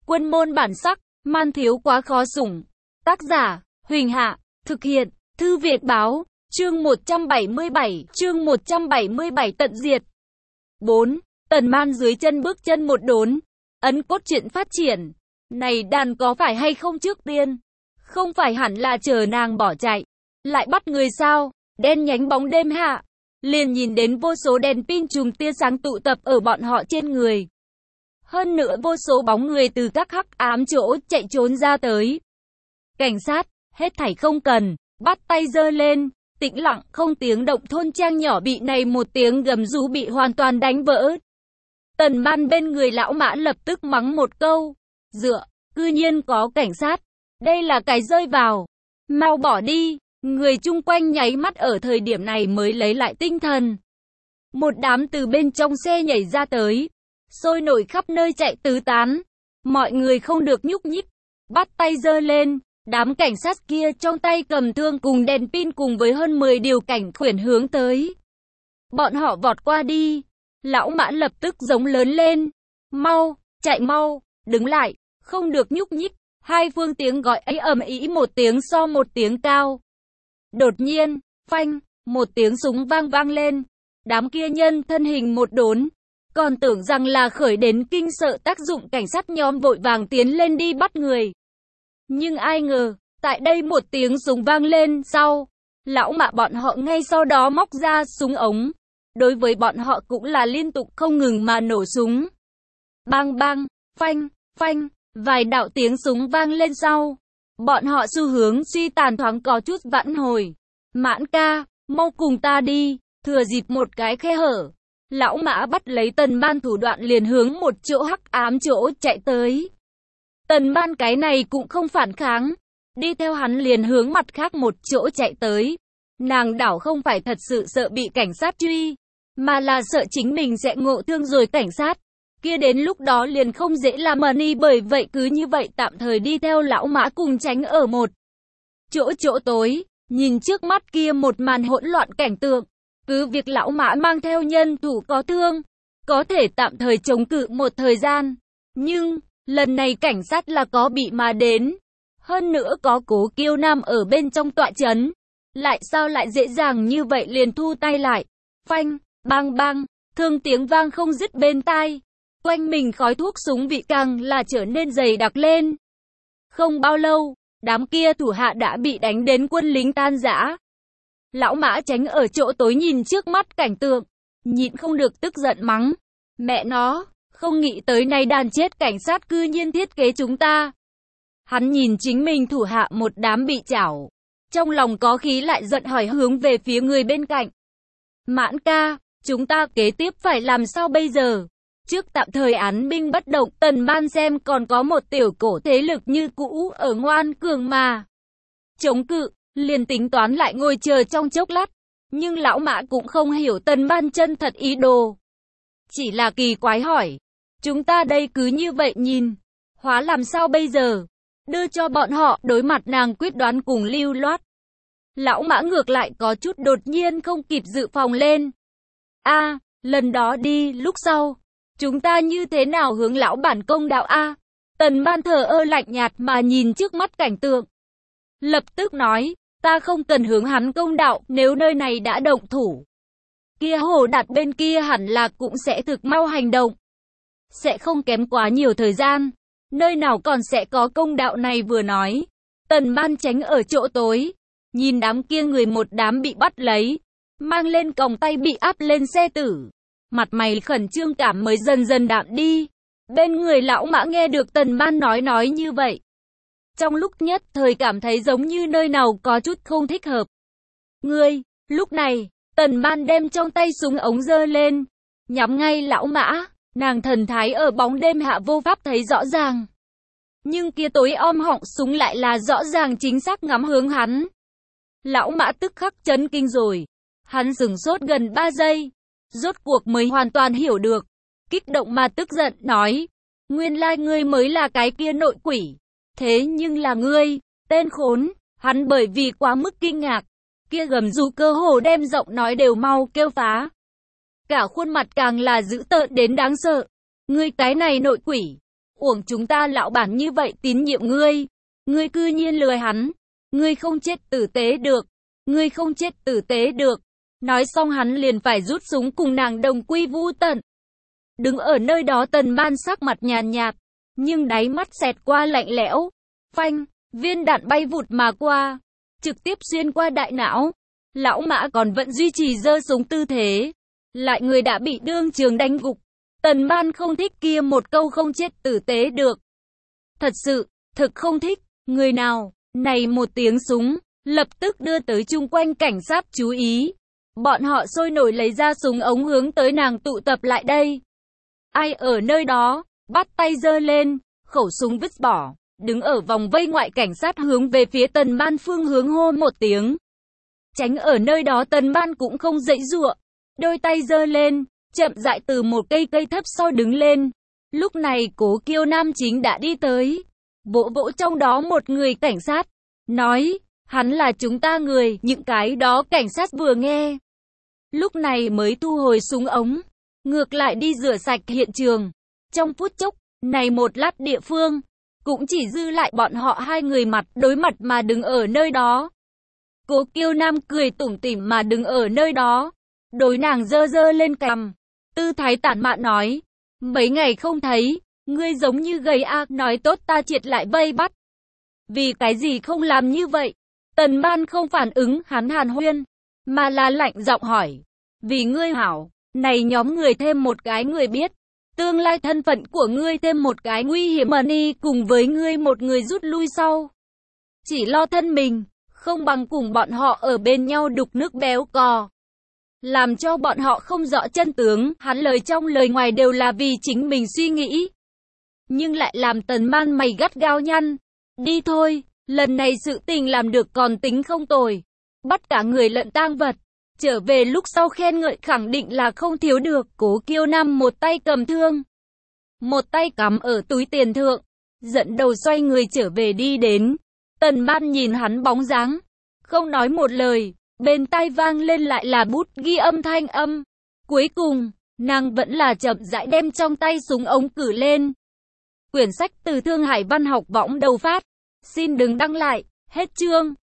Quân môn bản sắc, man thiếu quá khó sủng. Tác giả, Huỳnh Hạ, thực hiện, Thư Việt Báo, chương 177 tận diệt. 4. Tần Man dưới chân bước chân một đốn. Ấn cốt truyện phát triển. Này đàn có phải hay không trước tiên? Không phải hẳn là chờ nàng bỏ chạy. Lại bắt người sao? Đen nhánh bóng đêm hạ. Liền nhìn đến vô số đèn pin chùm tia sáng tụ tập ở bọn họ trên người. Hơn nữa vô số bóng người từ các hắc ám chỗ chạy trốn ra tới. Cảnh sát, hết thảy không cần, bắt tay giơ lên, tĩnh lặng không tiếng động thôn trang nhỏ bị này một tiếng gầm rú bị hoàn toàn đánh vỡ. Tần Man bên người lão Mã lập tức mắng một câu, dựa, cư nhiên có cảnh sát, đây là cái rơi vào, mau bỏ đi. Người chung quanh nháy mắt ở thời điểm này mới lấy lại tinh thần. Một đám từ bên trong xe nhảy ra tới, sôi nổi khắp nơi chạy tứ tán. Mọi người không được nhúc nhích, bắt tay giơ lên. Đám cảnh sát kia trong tay cầm thương cùng đèn pin cùng với hơn 10 điều cảnh khuyển hướng tới. Bọn họ vọt qua đi. Lão Mã lập tức giống lớn lên. Mau, chạy mau, đứng lại, không được nhúc nhích. Hai phương tiếng gọi ấy ầm ĩ một tiếng so một tiếng cao. Đột nhiên, phanh, một tiếng súng vang lên. Đám kia nhân thân hình một đốn. Còn tưởng rằng là khởi đến kinh sợ tác dụng, cảnh sát nhóm vội vàng tiến lên đi bắt người. Nhưng ai ngờ, tại đây một tiếng súng vang lên sau, lão Mã bọn họ ngay sau đó móc ra súng ống. Đối với bọn họ cũng là liên tục không ngừng mà nổ súng. Bang bang, phanh, phanh, vài đạo tiếng súng vang lên sau. Bọn họ xu hướng suy tàn thoáng có chút vãn hồi. Mãn ca, mau cùng ta đi, thừa dịp một cái khe hở. Lão Mã bắt lấy Tần Man thủ đoạn liền hướng một chỗ hắc ám chỗ chạy tới. Tần Man cái này cũng không phản kháng, đi theo hắn liền hướng mặt khác một chỗ chạy tới. Nàng đảo không phải thật sự sợ bị cảnh sát truy, mà là sợ chính mình sẽ ngộ thương rồi cảnh sát. Kia đến lúc đó liền không dễ làm money, bởi vậy cứ như vậy tạm thời đi theo lão Mã cùng tránh ở một chỗ tối, nhìn trước mắt kia một màn hỗn loạn cảnh tượng. Cứ việc lão Mã mang theo nhân thủ có thương, có thể tạm thời chống cự một thời gian. Nhưng, lần này cảnh sát là có bị mà đến. Hơn nữa có Cố Kiêu Nam ở bên trong tọa trấn. Lại sao lại dễ dàng như vậy liền thu tay lại. Phanh, bang bang, thương tiếng vang không dứt bên tai. Quanh mình khói thuốc súng vị càng là trở nên dày đặc lên. Không bao lâu, đám kia thủ hạ đã bị đánh đến quân lính tan rã. Lão Mã tránh ở chỗ tối nhìn trước mắt cảnh tượng, nhịn không được tức giận mắng. Mẹ nó, không nghĩ tới này đàn chết cảnh sát cư nhiên thiết kế chúng ta. Hắn nhìn chính mình thủ hạ một đám bị chảo. Trong lòng có khí lại giận hỏi hướng về phía người bên cạnh. Mãn ca, chúng ta kế tiếp phải làm sao bây giờ? Trước tạm thời án binh bất động, Tần Man xem còn có một tiểu cổ thế lực như cũ ở ngoan cường mà chống cự, liền tính toán lại ngồi chờ trong chốc lát. Nhưng lão Mã cũng không hiểu Tần Man chân thật ý đồ. Chỉ là kỳ quái hỏi, chúng ta đây cứ như vậy nhìn, hóa làm sao bây giờ? Đưa cho bọn họ, đối mặt nàng quyết đoán cùng lưu loát. Lão Mã ngược lại có chút đột nhiên không kịp dự phòng lên. Lần đó đi, lúc sau, chúng ta như thế nào hướng lão bản công đạo a? Tần Man thờ ơ lạnh nhạt mà nhìn trước mắt cảnh tượng. Lập tức nói, ta không cần hướng hắn công đạo, nếu nơi này đã động thủ. Kia Hồ Đạt bên kia hẳn là cũng sẽ thực mau hành động. Sẽ không kém quá nhiều thời gian. Nơi nào còn sẽ có công đạo này vừa nói. Tần Man tránh ở chỗ tối. Nhìn đám kia người một đám bị bắt lấy. Mang lên còng tay bị áp lên xe tử. Mặt mày khẩn trương cảm mới dần dần đạm đi. Bên người lão Mã nghe được Tần Man nói như vậy. Trong lúc nhất thời cảm thấy giống như nơi nào có chút không thích hợp. Ngươi, lúc này, Tần Man đem trong tay súng ống giơ lên. Nhắm ngay lão Mã, nàng thần thái ở bóng đêm hạ vô pháp thấy rõ ràng. Nhưng kia tối om họng súng lại là rõ ràng chính xác ngắm hướng hắn. Lão Mã tức khắc chấn kinh rồi. Hắn sửng sốt gần 3 giây. Rốt cuộc mới hoàn toàn hiểu được. Kích động mà tức giận nói. Nguyên lai ngươi mới là cái kia nội quỷ. Thế nhưng là ngươi, tên khốn. Hắn bởi vì quá mức kinh ngạc. Kia gầm rú cơ hồ đem giọng nói đều mau kêu phá. Cả khuôn mặt càng là dữ tợn đến đáng sợ. Ngươi cái này nội quỷ. Uổng chúng ta lão bản như vậy tín nhiệm ngươi. Ngươi cư nhiên lừa hắn. Ngươi không chết tử tế được. Ngươi không chết tử tế được. Nói xong hắn liền phải rút súng cùng nàng đồng quy vu tận. Đứng ở nơi đó Tần Ban sắc mặt nhàn nhạt, nhưng đáy mắt xẹt qua lạnh lẽo. Phanh, viên đạn bay vụt mà qua, trực tiếp xuyên qua đại não. Lão Mã còn vẫn duy trì giơ súng tư thế, lại người đã bị đương trường đánh gục. Tần Ban không thích kia một câu không chết tử tế được. Thật sự, thực không thích. Người nào, này một tiếng súng, lập tức đưa tới chung quanh cảnh sát chú ý. Bọn họ sôi nổi lấy ra súng ống hướng tới nàng tụ tập lại đây. Ai ở nơi đó, bắt tay giơ lên, khẩu súng vứt bỏ, đứng ở vòng vây ngoại cảnh sát hướng về phía Tần Ban phương hướng hô một tiếng. Tránh ở nơi đó Tần Ban cũng không giãy giụa, đôi tay giơ lên, chậm rãi từ một cây thấp sau đứng lên. Lúc này Cố Kiêu Nam chính đã đi tới, vỗ vỗ trong đó một người cảnh sát, nói, hắn là chúng ta người. Những cái đó cảnh sát vừa nghe, lúc này mới thu hồi súng ống, ngược lại đi rửa sạch hiện trường. Trong phút chốc, này một lát địa phương, cũng chỉ dư lại bọn họ hai người mặt đối mặt mà đứng ở nơi đó. Cố Kiêu Nam cười tủm tỉm mà đứng ở nơi đó, đối nàng giơ giơ lên cằm, tư thái tản mạn nói, mấy ngày không thấy, ngươi giống như gầy a, nói tốt ta triệt lại vây bắt. Vì cái gì không làm như vậy? Tần Ban không phản ứng hắn hàn huyên, mà là lạnh giọng hỏi, vì ngươi hảo, này nhóm người thêm một cái người biết, tương lai thân phận của ngươi thêm một cái nguy hiểm money cùng với ngươi một người rút lui sau. Chỉ lo thân mình, không bằng cùng bọn họ ở bên nhau đục nước béo cò. Làm cho bọn họ không rõ chân tướng, hắn lời trong lời ngoài đều là vì chính mình suy nghĩ. Nhưng lại làm Tần Ban mày gắt gao nhăn. Đi thôi, lần này sự tình làm được còn tính không tồi. Bắt cả người lẫn tang vật. Trở về lúc sau khen ngợi khẳng định là không thiếu được. Cố Kiêu Nam một tay cầm thương, một tay cắm ở túi tiền thượng, dẫn đầu xoay người trở về đi đến. Tần Ban nhìn hắn bóng dáng, không nói một lời, bên tai vang lên lại là bút ghi âm thanh âm. Cuối cùng, nàng vẫn là chậm rãi đem trong tay súng ống cử lên. Quyển sách từ Thương Hải Văn học võng đầu phát. Xin đừng đăng lại, hết chương.